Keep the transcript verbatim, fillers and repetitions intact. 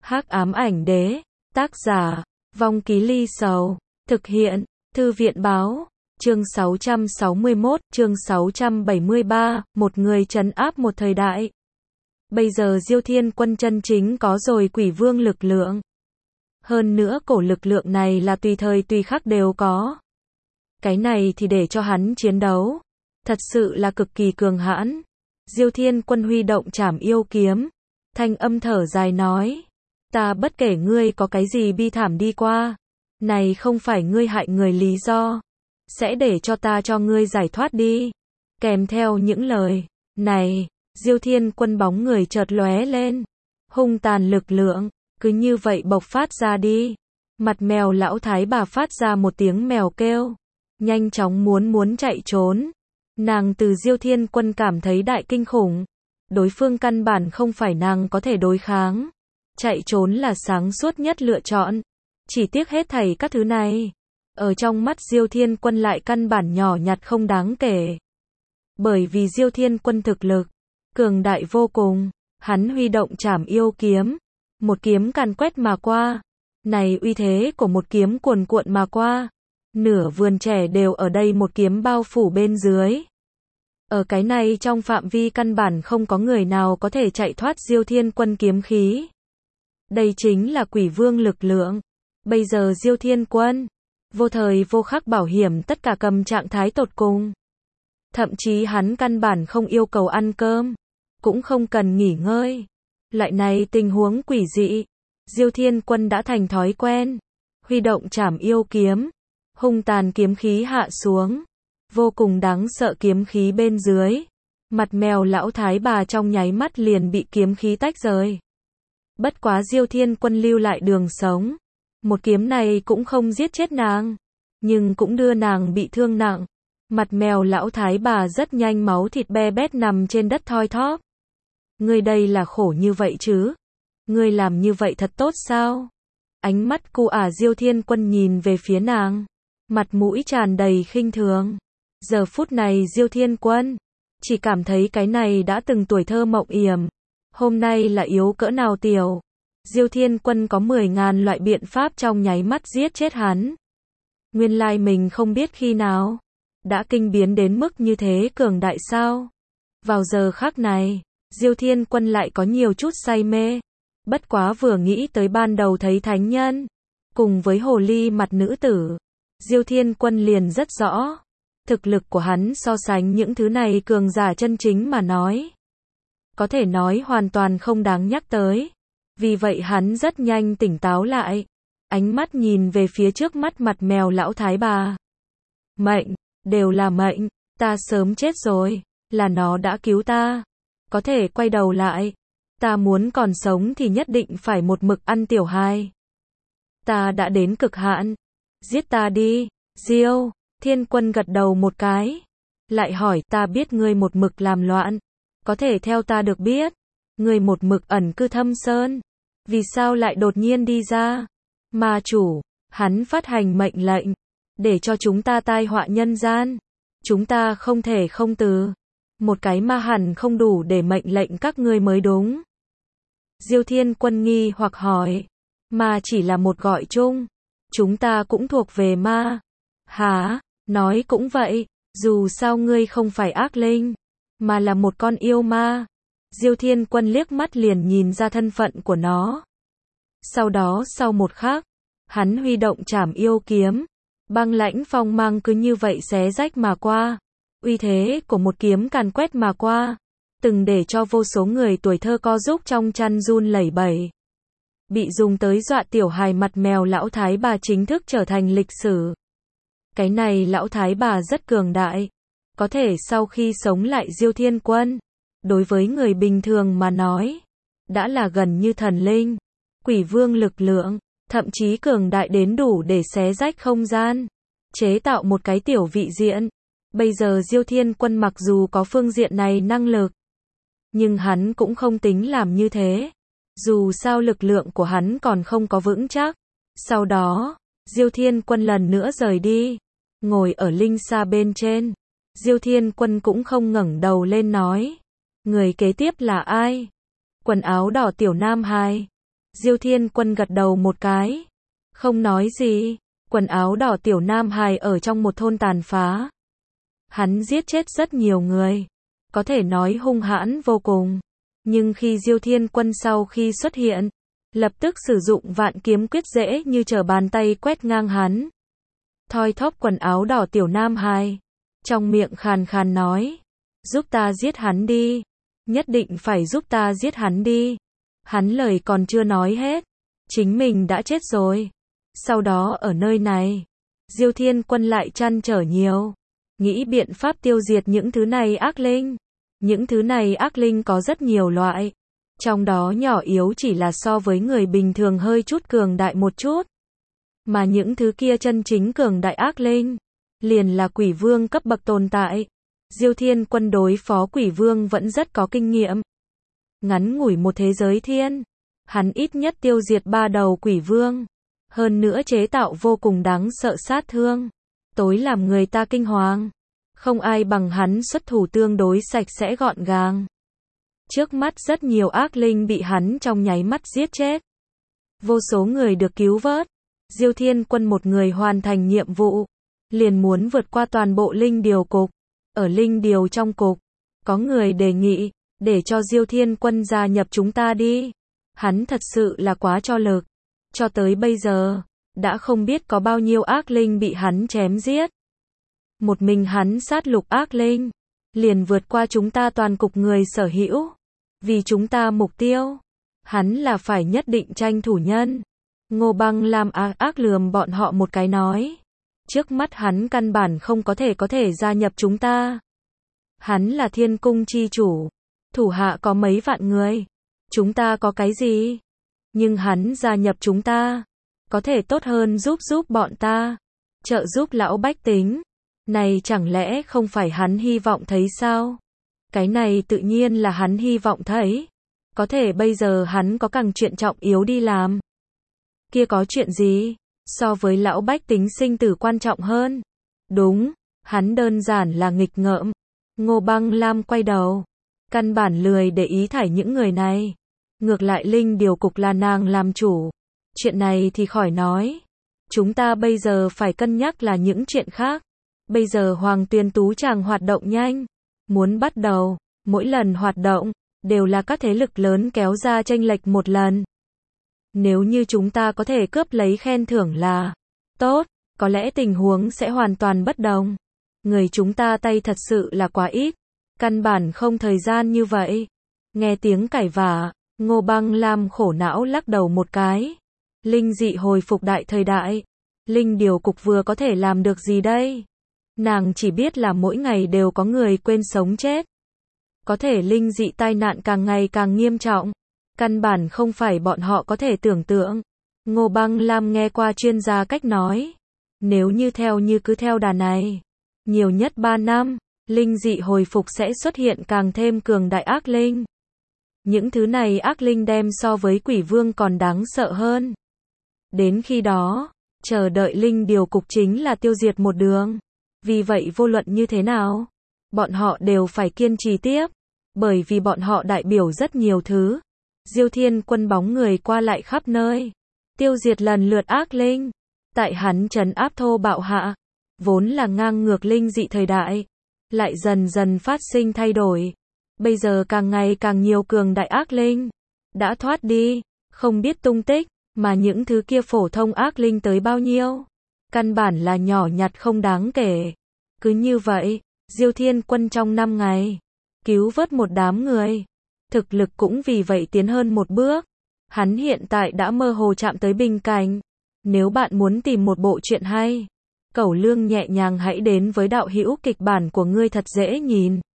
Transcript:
Hắc ám ảnh đế, tác giả, Vong Ký Ly Sầu, thực hiện, Thư viện báo, chương sáu trăm sáu mươi mốt, chương sáu trăm bảy mươi ba, một người trấn áp một thời đại. Bây giờ Diêu Thiên Quân chân chính có rồi quỷ vương lực lượng. Hơn nữa cổ lực lượng này là tùy thời tùy khắc đều có. Cái này thì để cho hắn chiến đấu. Thật sự là cực kỳ cường hãn. Diêu Thiên Quân huy động trảm yêu kiếm. Thanh âm thở dài nói. Ta bất kể ngươi có cái gì bi thảm đi qua. Này không phải ngươi hại người lý do. Sẽ để cho ta cho ngươi giải thoát đi. Kèm theo những lời này, Diêu Thiên Quân bóng người chợt lóe lên. Hung tàn lực lượng, cứ như vậy bộc phát ra đi. Mặt mèo lão thái bà phát ra một tiếng mèo kêu. Nhanh chóng muốn muốn chạy trốn. Nàng từ Diêu Thiên Quân cảm thấy đại kinh khủng. Đối phương căn bản không phải nàng có thể đối kháng. Chạy trốn là sáng suốt nhất lựa chọn. Chỉ tiếc hết thảy các thứ này. Ở trong mắt Diêu Thiên Quân lại căn bản nhỏ nhặt không đáng kể. Bởi vì Diêu Thiên Quân thực lực cường đại vô cùng, hắn huy động trảm yêu kiếm, một kiếm càn quét mà qua. Này uy thế của một kiếm cuồn cuộn mà qua, nửa vườn trẻ đều ở đây một kiếm bao phủ bên dưới. Ở cái này trong phạm vi căn bản không có người nào có thể chạy thoát Diêu Thiên Quân kiếm khí. Đây chính là quỷ vương lực lượng. Bây giờ Diêu Thiên Quân vô thời vô khắc bảo hiểm tất cả cầm trạng thái tột cùng. Thậm chí hắn căn bản không yêu cầu ăn cơm, cũng không cần nghỉ ngơi. Loại này tình huống quỷ dị, Diêu Thiên Quân đã thành thói quen. Huy động trảm yêu kiếm, hung tàn kiếm khí hạ xuống, vô cùng đáng sợ kiếm khí bên dưới. Mặt mèo lão thái bà trong nháy mắt liền bị kiếm khí tách rời. Bất quá Diêu Thiên Quân lưu lại đường sống. Một kiếm này cũng không giết chết nàng, nhưng cũng đưa nàng bị thương nặng. Mặt mèo lão thái bà rất nhanh máu thịt be bét nằm trên đất thoi thóp. Ngươi đây là khổ như vậy chứ? Ngươi làm như vậy thật tốt sao? Ánh mắt cu ả Diêu Thiên Quân nhìn về phía nàng, mặt mũi tràn đầy khinh thường. Giờ phút này Diêu Thiên Quân chỉ cảm thấy cái này đã từng tuổi thơ mộng yểm, hôm nay là yếu cỡ nào tiểu. Diêu Thiên Quân có mười ngàn loại biện pháp trong nháy mắt giết chết hắn. Nguyên lai mình không biết khi nào đã kinh biến đến mức như thế cường đại sao? Vào giờ khắc này, Diêu Thiên Quân lại có nhiều chút say mê. Bất quá vừa nghĩ tới ban đầu thấy thánh nhân, cùng với hồ ly mặt nữ tử, Diêu Thiên Quân liền rất rõ. Thực lực của hắn so sánh những thứ này cường giả chân chính mà nói, có thể nói hoàn toàn không đáng nhắc tới. Vì vậy hắn rất nhanh tỉnh táo lại. Ánh mắt nhìn về phía trước mắt mặt mèo lão thái bà. Mệnh, đều là mệnh, ta sớm chết rồi, là nó đã cứu ta. Có thể quay đầu lại. Ta muốn còn sống thì nhất định phải một mực ăn tiểu hài. Ta đã đến cực hạn. Giết ta đi, Diêu Thiên Quân gật đầu một cái. Lại hỏi, ta biết ngươi một mực làm loạn. Có thể theo ta được biết, ngươi một mực ẩn cư thâm sơn. Vì sao lại đột nhiên đi ra? Ma chủ, hắn phát hành mệnh lệnh, để cho chúng ta tai họa nhân gian. Chúng ta không thể không từ. Một cái ma hẳn không đủ để mệnh lệnh các ngươi mới đúng. Diêu Thiên Quân nghi hoặc hỏi. Ma chỉ là một gọi chung. Chúng ta cũng thuộc về ma. Hả? Nói cũng vậy. Dù sao ngươi không phải ác linh, mà là một con yêu ma. Diêu Thiên Quân liếc mắt liền nhìn ra thân phận của nó. Sau đó sau một khắc, hắn huy động trảm yêu kiếm. Băng lãnh phong mang cứ như vậy xé rách mà qua. Uy thế của một kiếm càn quét mà qua, từng để cho vô số người tuổi thơ co rúc trong chăn run lẩy bẩy. Bị dùng tới dọa tiểu hài mặt mèo lão thái bà chính thức trở thành lịch sử. Cái này lão thái bà rất cường đại. Có thể sau khi sống lại Diêu Thiên Quân, đối với người bình thường mà nói, đã là gần như thần linh. Quỷ vương lực lượng, thậm chí cường đại đến đủ để xé rách không gian, chế tạo một cái tiểu vị diện. Bây giờ Diêu Thiên Quân mặc dù có phương diện này năng lực, nhưng hắn cũng không tính làm như thế. Dù sao lực lượng của hắn còn không có vững chắc. Sau đó, Diêu Thiên Quân lần nữa rời đi, ngồi ở linh sa bên trên. Diêu Thiên Quân cũng không ngẩng đầu lên nói. Người kế tiếp là ai? Quần áo đỏ tiểu nam hài. Diêu Thiên Quân gật đầu một cái. Không nói gì. Quần áo đỏ tiểu nam hài ở trong một thôn tàn phá. Hắn giết chết rất nhiều người. Có thể nói hung hãn vô cùng. Nhưng khi Diêu Thiên Quân sau khi xuất hiện, lập tức sử dụng vạn kiếm quyết dễ như trở bàn tay quét ngang hắn. Thoi thóp quần áo đỏ tiểu nam hài. Trong miệng khàn khàn nói. Giúp ta giết hắn đi. Nhất định phải giúp ta giết hắn đi. Hắn lời còn chưa nói hết. Chính mình đã chết rồi. Sau đó ở nơi này, Diêu Thiên Quân lại trăn trở nhiều. Nghĩ biện pháp tiêu diệt những thứ này ác linh. Những thứ này ác linh có rất nhiều loại. Trong đó nhỏ yếu chỉ là so với người bình thường hơi chút cường đại một chút. Mà những thứ kia chân chính cường đại ác linh, liền là quỷ vương cấp bậc tồn tại. Diêu Thiên Quân đối phó quỷ vương vẫn rất có kinh nghiệm. Ngắn ngủi một thế giới thiên, hắn ít nhất tiêu diệt ba đầu quỷ vương. Hơn nữa chế tạo vô cùng đáng sợ sát thương. Tối làm người ta kinh hoàng. Không ai bằng hắn xuất thủ tương đối sạch sẽ gọn gàng. Trước mắt rất nhiều ác linh bị hắn trong nháy mắt giết chết. Vô số người được cứu vớt. Diêu Thiên Quân một người hoàn thành nhiệm vụ. Liền muốn vượt qua toàn bộ linh điều cục. Ở linh điều trong cục, có người đề nghị, để cho Diêu Thiên Quân gia nhập chúng ta đi. Hắn thật sự là quá cho lực. Cho tới bây giờ, đã không biết có bao nhiêu ác linh bị hắn chém giết. Một mình hắn sát lục ác linh, liền vượt qua chúng ta toàn cục người sở hữu. Vì chúng ta mục tiêu, hắn là phải nhất định tranh thủ nhân. Ngô Băng Lam ác ác lườm bọn họ một cái nói. Trước mắt hắn căn bản không có thể có thể gia nhập chúng ta. Hắn là thiên cung chi chủ. Thủ hạ có mấy vạn người. Chúng ta có cái gì? Nhưng hắn gia nhập chúng ta. Có thể tốt hơn giúp giúp bọn ta. Trợ giúp lão bách tính. Này chẳng lẽ không phải hắn hy vọng thấy sao? Cái này tự nhiên là hắn hy vọng thấy. Có thể bây giờ hắn có càng chuyện trọng yếu đi làm. Kia có chuyện gì? So với lão bách tính sinh tử quan trọng hơn. Đúng, hắn đơn giản là nghịch ngợm. Ngô Băng Lam quay đầu. Căn bản lười để ý thải những người này. Ngược lại linh điều cục là nàng làm chủ. Chuyện này thì khỏi nói. Chúng ta bây giờ phải cân nhắc là những chuyện khác. Bây giờ Hoàng Tuyền Tú Tràng hoạt động nhanh. Muốn bắt đầu, mỗi lần hoạt động, đều là các thế lực lớn kéo ra chênh lệch một lần. Nếu như chúng ta có thể cướp lấy khen thưởng là tốt, có lẽ tình huống sẽ hoàn toàn bất đồng. Người chúng ta tay thật sự là quá ít. Căn bản không thời gian như vậy. Nghe tiếng cãi vã, Ngô Băng Lam khổ não lắc đầu một cái. Linh dị hồi phục đại thời đại. Linh điều cục vừa có thể làm được gì đây? Nàng chỉ biết là mỗi ngày đều có người quên sống chết. Có thể linh dị tai nạn càng ngày càng nghiêm trọng. Căn bản không phải bọn họ có thể tưởng tượng. Ngô Băng Lam nghe qua chuyên gia cách nói. Nếu như theo như cứ theo đà này, nhiều nhất ba năm, linh dị hồi phục sẽ xuất hiện càng thêm cường đại ác linh. Những thứ này ác linh đem so với quỷ vương còn đáng sợ hơn. Đến khi đó, chờ đợi linh điều cục chính là tiêu diệt một đường. Vì vậy vô luận như thế nào, bọn họ đều phải kiên trì tiếp. Bởi vì bọn họ đại biểu rất nhiều thứ. Diêu Thiên Quân bóng người qua lại khắp nơi. Tiêu diệt lần lượt ác linh. Tại hắn trấn áp thô bạo hạ. Vốn là ngang ngược linh dị thời đại. Lại dần dần phát sinh thay đổi. Bây giờ càng ngày càng nhiều cường đại ác linh. Đã thoát đi. Không biết tung tích. Mà những thứ kia phổ thông ác linh tới bao nhiêu. Căn bản là nhỏ nhặt không đáng kể. Cứ như vậy, Diêu Thiên Quân trong năm ngày. Cứu vớt một đám người. Thực lực cũng vì vậy tiến hơn một bước. Hắn hiện tại đã mơ hồ chạm tới bình cảnh. Nếu bạn muốn tìm một bộ truyện hay, Cẩu Lương nhẹ nhàng hãy đến với đạo hữu kịch bản của ngươi thật dễ nhìn.